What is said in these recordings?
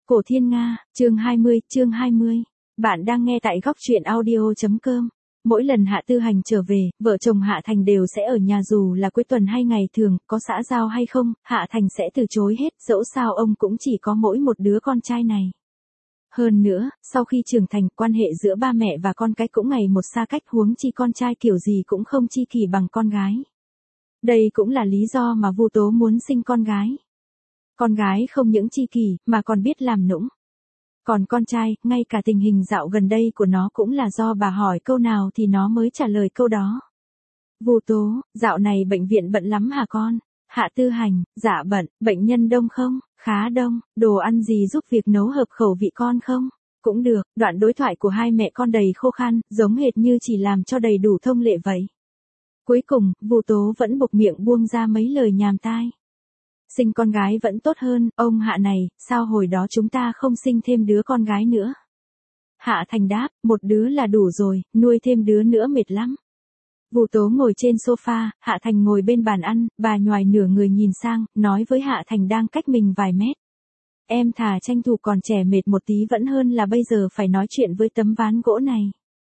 Cổ Thiên Nga, chương 20. Bạn đang nghe tại góc truyện audio.com. Mỗi lần Hạ Tư Hành trở về, vợ chồng Hạ Thành đều sẽ ở nhà dù là cuối tuần hay ngày thường, có xã giao hay không, Hạ Thành sẽ từ chối hết, dẫu sao ông cũng chỉ có mỗi một đứa con trai này. Hơn nữa, sau khi trưởng thành, quan hệ giữa ba mẹ và con cái cũng ngày một xa cách, huống chi con trai kiểu gì cũng không chi kỷ bằng con gái. Đây cũng là lý do mà Vu Tố muốn sinh con gái. Con gái không những chi kỷ, mà còn biết làm nũng. Còn con trai, ngay cả tình hình dạo gần đây của nó cũng là do bà hỏi câu nào thì nó mới trả lời câu đó. Vu Tố, dạo này bệnh viện bận lắm hả con? Hạ Tư Hành, dạ bận, bệnh nhân đông không? Khá đông, đồ ăn gì giúp việc nấu hợp khẩu vị con không? Cũng được, đoạn đối thoại của hai mẹ con đầy khô khan, giống hệt như chỉ làm cho đầy đủ thông lệ vậy. Cuối cùng, Vu Tố vẫn buộc miệng buông ra mấy lời nhàm tai. Sinh con gái vẫn tốt hơn, ông Hạ này, sao hồi đó chúng ta không sinh thêm đứa con gái nữa? Hạ Thành đáp, một đứa là đủ rồi, nuôi thêm đứa nữa mệt lắm. Vu Tố ngồi trên sofa, Hạ Thành ngồi bên bàn ăn, bà nhoài nửa người nhìn sang, nói với Hạ Thành đang cách mình vài mét. Em thà tranh thủ còn trẻ mệt một tí vẫn hơn là bây giờ phải nói chuyện với tấm ván gỗ này.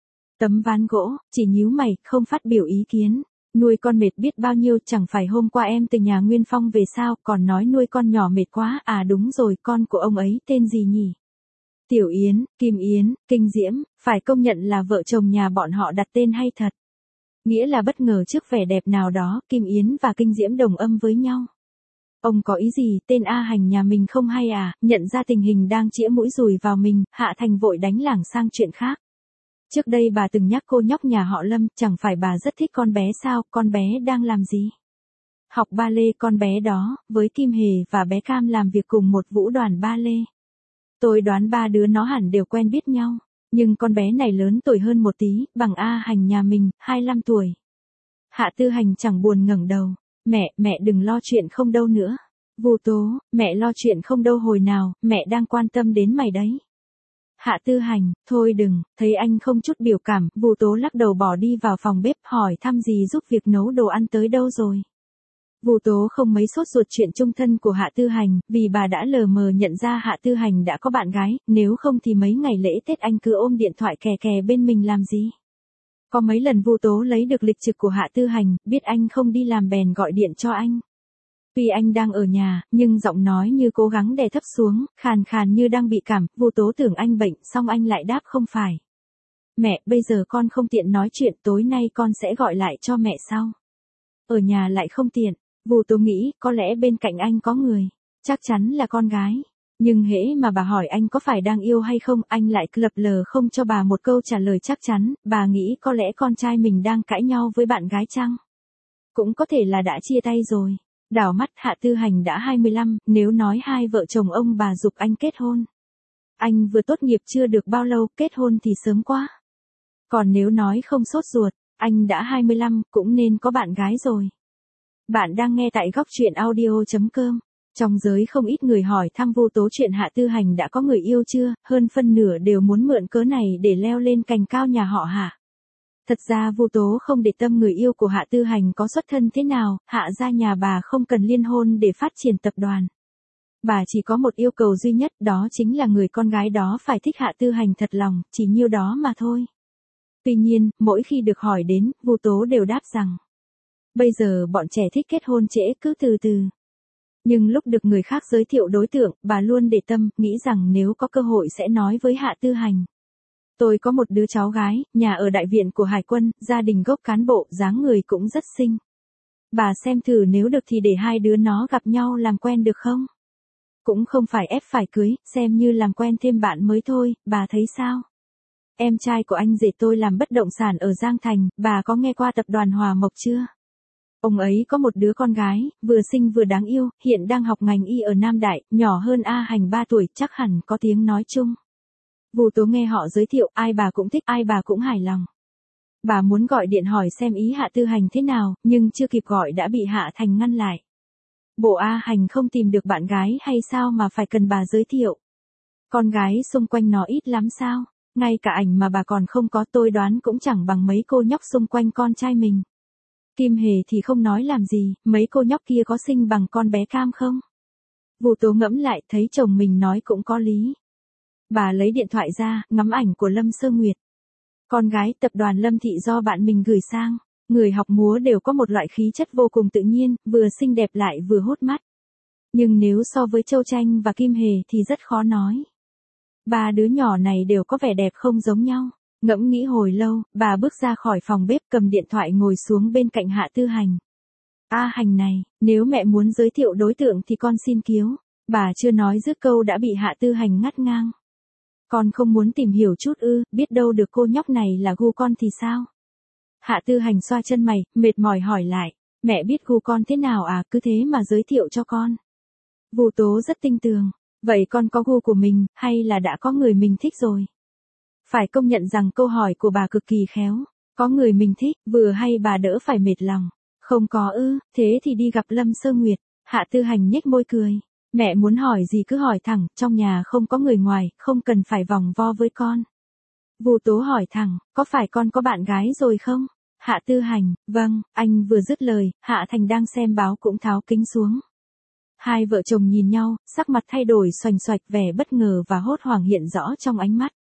Tấm ván gỗ, chỉ nhíu mày, không phát biểu ý kiến. Nuôi con mệt biết bao nhiêu, chẳng phải hôm qua em từ nhà Nguyên Phong về sao, còn nói nuôi con nhỏ mệt quá, à đúng rồi, con của ông ấy tên gì nhỉ? Tiểu Yến, Kim Yến, Kinh Diễm, phải công nhận là vợ chồng nhà bọn họ đặt tên hay thật. Nghĩa là bất ngờ trước vẻ đẹp nào đó, Kim Yến và Kinh Diễm đồng âm với nhau. Ông có ý gì, tên A Hành nhà mình không hay à? Nhận ra tình hình đang chĩa mũi dùi vào mình, Hạ Thành vội đánh lảng sang chuyện khác. Trước đây bà từng nhắc cô nhóc nhà họ Lâm, chẳng phải bà rất thích con bé sao, con bé đang làm gì? Học ba lê, con bé đó, với Kim Hề và bé Cam làm việc cùng một vũ đoàn ba lê. Tôi đoán ba đứa nó hẳn đều quen biết nhau, nhưng con bé này lớn tuổi hơn một tí, bằng A Hành nhà mình, 25 tuổi. Hạ Tư Hành chẳng buồn ngẩng đầu, mẹ đừng lo chuyện không đâu nữa. Vu Tố, mẹ lo chuyện không đâu hồi nào, mẹ đang quan tâm đến mày đấy. Hạ Tư Hành, thôi đừng, thấy anh không chút biểu cảm, Vu Tố lắc đầu bỏ đi vào phòng bếp hỏi thăm gì giúp việc nấu đồ ăn tới đâu rồi. Vu Tố không mấy sốt ruột chuyện chung thân của Hạ Tư Hành, vì bà đã lờ mờ nhận ra Hạ Tư Hành đã có bạn gái, nếu không thì mấy ngày lễ Tết anh cứ ôm điện thoại kè kè bên mình làm gì. Có mấy lần Vu Tố lấy được lịch trực của Hạ Tư Hành, biết anh không đi làm bèn gọi điện cho anh. Tuy anh đang ở nhà, nhưng giọng nói như cố gắng đè thấp xuống, khàn khàn như đang bị cảm, Vu Tố tưởng anh bệnh, xong anh lại đáp không phải. Mẹ, bây giờ con không tiện nói chuyện, tối nay con sẽ gọi lại cho mẹ sau. Ở nhà lại không tiện, Vu Tố nghĩ, có lẽ bên cạnh anh có người, chắc chắn là con gái. Nhưng hễ mà bà hỏi anh có phải đang yêu hay không, anh lại lập lờ không cho bà một câu trả lời chắc chắn, bà nghĩ có lẽ con trai mình đang cãi nhau với bạn gái chăng? Cũng có thể là đã chia tay rồi. Đảo mắt Hạ Tư Hành đã 25, nếu nói hai vợ chồng ông bà giục anh kết hôn. Anh vừa tốt nghiệp chưa được bao lâu, kết hôn thì sớm quá. Còn nếu nói không sốt ruột, anh đã 25, cũng nên có bạn gái rồi. Bạn đang nghe tại góc truyện audio.com. Trong giới không ít người hỏi thăm Vu Tố chuyện Hạ Tư Hành đã có người yêu chưa, hơn phân nửa đều muốn mượn cớ này để leo lên cành cao nhà họ Hạ. Thật ra Vu Tố không để tâm người yêu của Hạ Tư Hành có xuất thân thế nào, Hạ gia nhà bà không cần liên hôn để phát triển tập đoàn. Bà chỉ có một yêu cầu duy nhất, đó chính là người con gái đó phải thích Hạ Tư Hành thật lòng, chỉ nhiêu đó mà thôi. Tuy nhiên, mỗi khi được hỏi đến, Vu Tố đều đáp rằng, bây giờ bọn trẻ thích kết hôn trễ, cứ từ từ. Nhưng lúc được người khác giới thiệu đối tượng, bà luôn để tâm, nghĩ rằng nếu có cơ hội sẽ nói với Hạ Tư Hành. Tôi có một đứa cháu gái, nhà ở đại viện của Hải quân, gia đình gốc cán bộ, dáng người cũng rất xinh. Bà xem thử nếu được thì để hai đứa nó gặp nhau làm quen được không? Cũng không phải ép phải cưới, xem như làm quen thêm bạn mới thôi, bà thấy sao? Em trai của anh rể tôi làm bất động sản ở Giang Thành, bà có nghe qua tập đoàn Hòa Mộc chưa? Ông ấy có một đứa con gái, vừa xinh vừa đáng yêu, hiện đang học ngành y ở Nam Đại, nhỏ hơn A Hành 3 tuổi, chắc hẳn có tiếng nói chung. Vu Tố nghe họ giới thiệu, ai bà cũng thích, ai bà cũng hài lòng. Bà muốn gọi điện hỏi xem ý Hạ Tư Hành thế nào, nhưng chưa kịp gọi đã bị Hạ Thành ngăn lại. Bộ A Hành không tìm được bạn gái hay sao mà phải cần bà giới thiệu? Con gái xung quanh nó ít lắm sao? Ngay cả ảnh mà bà còn không có, tôi đoán cũng chẳng bằng mấy cô nhóc xung quanh con trai mình. Kim Hề thì không nói làm gì, mấy cô nhóc kia có xinh bằng con bé Cam không? Vu Tố ngẫm lại thấy chồng mình nói cũng có lý. Bà lấy điện thoại ra, ngắm ảnh của Lâm Sơ Nguyệt. Con gái tập đoàn Lâm Thị do bạn mình gửi sang. Người học múa đều có một loại khí chất vô cùng tự nhiên, vừa xinh đẹp lại vừa hút mắt. Nhưng nếu so với Châu Tranh và Kim Hề thì rất khó nói. Ba đứa nhỏ này đều có vẻ đẹp không giống nhau. Ngẫm nghĩ hồi lâu, bà bước ra khỏi phòng bếp cầm điện thoại ngồi xuống bên cạnh Hạ Tư Hành. Hành này, nếu mẹ muốn giới thiệu đối tượng thì con xin kiếu. Bà chưa nói dứt câu đã bị Hạ Tư Hành ngắt ngang. Con không muốn tìm hiểu chút ư, biết đâu được cô nhóc này là gu con thì sao? Hạ Tư Hành xoa chân mày, mệt mỏi hỏi lại, mẹ biết gu con thế nào à, cứ thế mà giới thiệu cho con. Vu Tố rất tinh tường, vậy con có gu của mình, hay là đã có người mình thích rồi? Phải công nhận rằng câu hỏi của bà cực kỳ khéo, có người mình thích, vừa hay bà đỡ phải mệt lòng. Không có ư, thế thì đi gặp Lâm Sơ Nguyệt. Hạ Tư Hành nhếch môi cười. Mẹ muốn hỏi gì cứ hỏi thẳng, trong nhà không có người ngoài, không cần phải vòng vo với con. Vu Tố hỏi thẳng, có phải con có bạn gái rồi không? Hạ Tư Hành, vâng, anh vừa dứt lời, Hạ Thành đang xem báo cũng tháo kính xuống. Hai vợ chồng nhìn nhau, sắc mặt thay đổi xoành xoạch, vẻ bất ngờ và hốt hoảng hiện rõ trong ánh mắt.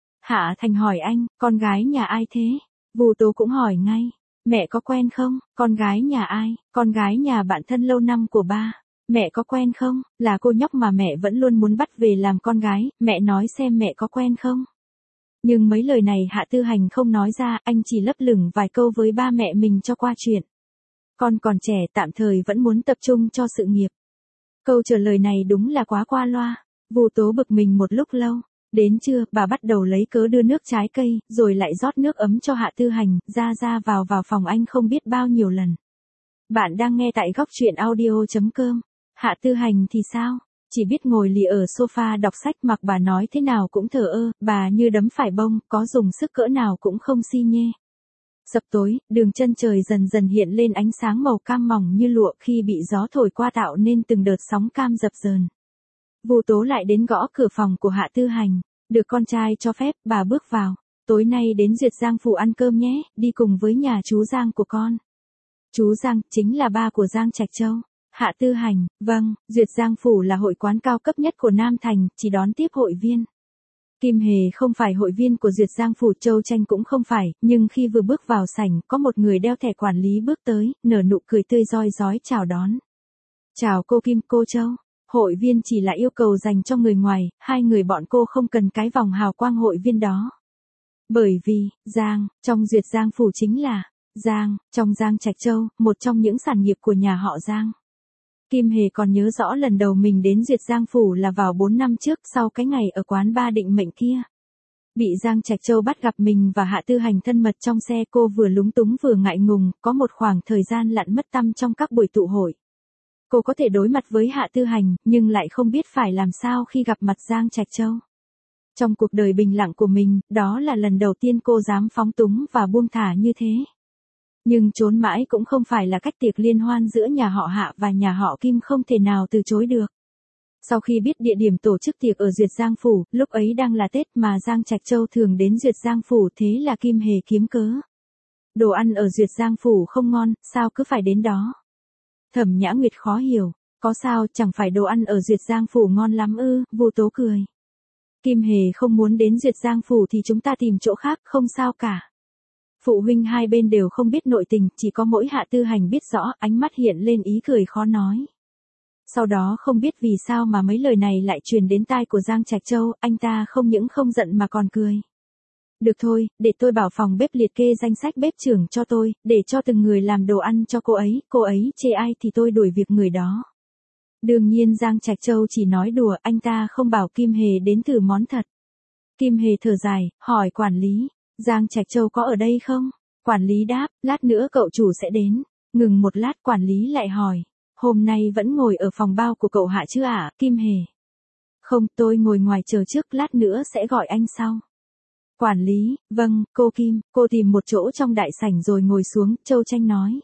Hạ Thành hỏi anh, con gái nhà ai thế? Vu Tố cũng hỏi ngay. Mẹ có quen không? Con gái nhà ai? Con gái nhà bạn thân lâu năm của ba. Mẹ có quen không? Là cô nhóc mà mẹ vẫn luôn muốn bắt về làm con gái, mẹ nói xem mẹ có quen không? Nhưng mấy lời này Hạ Tư Hành không nói ra, anh chỉ lấp lửng vài câu với ba mẹ mình cho qua chuyện. Con còn trẻ tạm thời vẫn muốn tập trung cho sự nghiệp. Câu trả lời này đúng là quá qua loa. Vu Tố bực mình một lúc lâu. Đến trưa, bà bắt đầu lấy cớ đưa nước trái cây, rồi lại rót nước ấm cho Hạ Tư Hành, ra vào phòng anh không biết bao nhiêu lần. Bạn đang nghe tại góc truyện audio.com. Hạ Tư Hành thì sao? Chỉ biết ngồi lì ở sofa đọc sách, mặc bà nói thế nào cũng thờ ơ, bà như đấm phải bông, có dùng sức cỡ nào cũng không xi nhê. Sập tối, đường chân trời dần dần hiện lên ánh sáng màu cam mỏng như lụa khi bị gió thổi qua tạo nên từng đợt sóng cam dập dờn. Vu Tố lại đến gõ cửa phòng của Hạ Tư Hành. Được con trai cho phép, bà bước vào. Tối nay đến Duyệt Giang Phủ ăn cơm nhé, đi cùng với nhà chú Giang của con. Chú Giang, chính là ba của Giang Trạch Châu. Hạ Tư Hành, vâng, Duyệt Giang Phủ là hội quán cao cấp nhất của Nam Thành, chỉ đón tiếp hội viên. Kim Hề không phải hội viên của Duyệt Giang Phủ, Châu Tranh cũng không phải, nhưng khi vừa bước vào sảnh, có một người đeo thẻ quản lý bước tới, nở nụ cười tươi rói rói chào đón. Chào cô Kim, cô Châu. Hội viên chỉ là yêu cầu dành cho người ngoài, hai người bọn cô không cần cái vòng hào quang hội viên đó. Bởi vì, Giang, trong Duyệt Giang Phủ chính là, Giang, trong Giang Trạch Châu, một trong những sản nghiệp của nhà họ Giang. Kim Hề còn nhớ rõ lần đầu mình đến Duyệt Giang Phủ là vào 4 năm trước, sau cái ngày ở quán ba định mệnh kia. Bị Giang Trạch Châu bắt gặp mình và Hạ Tư Hành thân mật trong xe, cô vừa lúng túng vừa ngại ngùng, có một khoảng thời gian lặn mất tăm trong các buổi tụ hội. Cô có thể đối mặt với Hạ Tư Hành, nhưng lại không biết phải làm sao khi gặp mặt Giang Trạch Châu. Trong cuộc đời bình lặng của mình, đó là lần đầu tiên cô dám phóng túng và buông thả như thế. Nhưng trốn mãi cũng không phải là cách, tiệc liên hoan giữa nhà họ Hạ và nhà họ Kim không thể nào từ chối được. Sau khi biết địa điểm tổ chức tiệc ở Duyệt Giang Phủ, lúc ấy đang là Tết mà Giang Trạch Châu thường đến Duyệt Giang Phủ, thế là Kim Hề kiếm cớ. Đồ ăn ở Duyệt Giang Phủ không ngon, sao cứ phải đến đó? Thẩm Nhã Nguyệt khó hiểu, có sao, chẳng phải đồ ăn ở Duyệt Giang Phủ ngon lắm ư? Vu Tố cười. Kim Hề không muốn đến Duyệt Giang Phủ thì chúng ta tìm chỗ khác, không sao cả. Phụ huynh hai bên đều không biết nội tình, chỉ có mỗi Hạ Tư Hành biết rõ, ánh mắt hiện lên ý cười khó nói. Sau đó không biết vì sao mà mấy lời này lại truyền đến tai của Giang Trạch Châu, anh ta không những không giận mà còn cười. Được thôi, để tôi bảo phòng bếp liệt kê danh sách bếp trưởng cho tôi, để cho từng người làm đồ ăn cho cô ấy chê ai thì tôi đuổi việc người đó. Đương nhiên Giang Trạch Châu chỉ nói đùa, anh ta không bảo Kim Hề đến thử món thật. Kim Hề thở dài, hỏi quản lý, Giang Trạch Châu có ở đây không? Quản lý đáp, lát nữa cậu chủ sẽ đến. Ngừng một lát quản lý lại hỏi, hôm nay vẫn ngồi ở phòng bao của cậu Hạ chứ ạ, Kim Hề? Không, tôi ngồi ngoài chờ trước, lát nữa sẽ gọi anh sau. Quản lý, vâng, cô Kim, cô tìm một chỗ trong đại sảnh rồi ngồi xuống, Châu Tranh nói.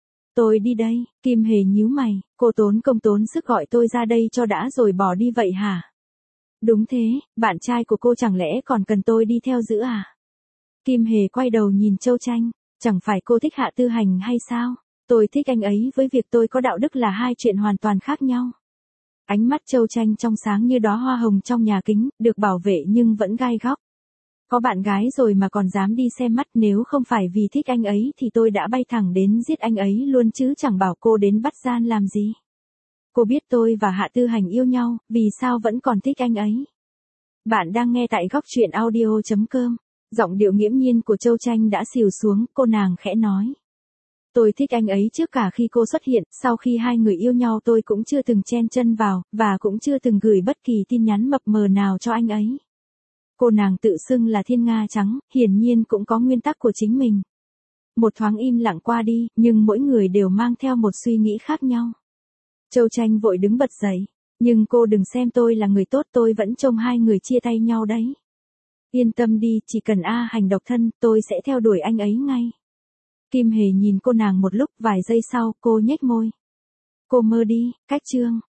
Tôi đi đây, Kim Hề nhíu mày, cô tốn công tốn sức gọi tôi ra đây cho đã rồi bỏ đi vậy hả? Đúng thế, bạn trai của cô chẳng lẽ còn cần tôi đi theo giữ à? Kim Hề quay đầu nhìn Châu Tranh, chẳng phải cô thích Hạ Tư Hành hay sao? Tôi thích anh ấy với việc tôi có đạo đức là hai chuyện hoàn toàn khác nhau. Ánh mắt Châu Tranh trong sáng như đóa hoa hồng trong nhà kính, được bảo vệ nhưng vẫn gai góc. Có bạn gái rồi mà còn dám đi xem mắt, nếu không phải vì thích anh ấy thì tôi đã bay thẳng đến giết anh ấy luôn chứ chẳng bảo cô đến bắt gian làm gì. Cô biết tôi và Hạ Tư Hành yêu nhau, vì sao vẫn còn thích anh ấy. Bạn đang nghe tại góc truyện audio.com. Giọng điệu nghiễm nhiên của Châu Tranh đã xìu xuống, cô nàng khẽ nói. Tôi thích anh ấy trước cả khi cô xuất hiện, sau khi hai người yêu nhau tôi cũng chưa từng chen chân vào, và cũng chưa từng gửi bất kỳ tin nhắn mập mờ nào cho anh ấy. Cô nàng tự xưng là thiên nga trắng, hiển nhiên cũng có nguyên tắc của chính mình. Một thoáng im lặng qua đi, nhưng mỗi người đều mang theo một suy nghĩ khác nhau. Châu Tranh vội đứng bật dậy. Nhưng cô đừng xem tôi là người tốt, tôi vẫn trông hai người chia tay nhau đấy. Yên tâm đi, chỉ cần A Hành độc thân, tôi sẽ theo đuổi anh ấy ngay. Kim Hề nhìn cô nàng một lúc, vài giây sau, cô nhếch môi. Cô mơ đi, cách chương.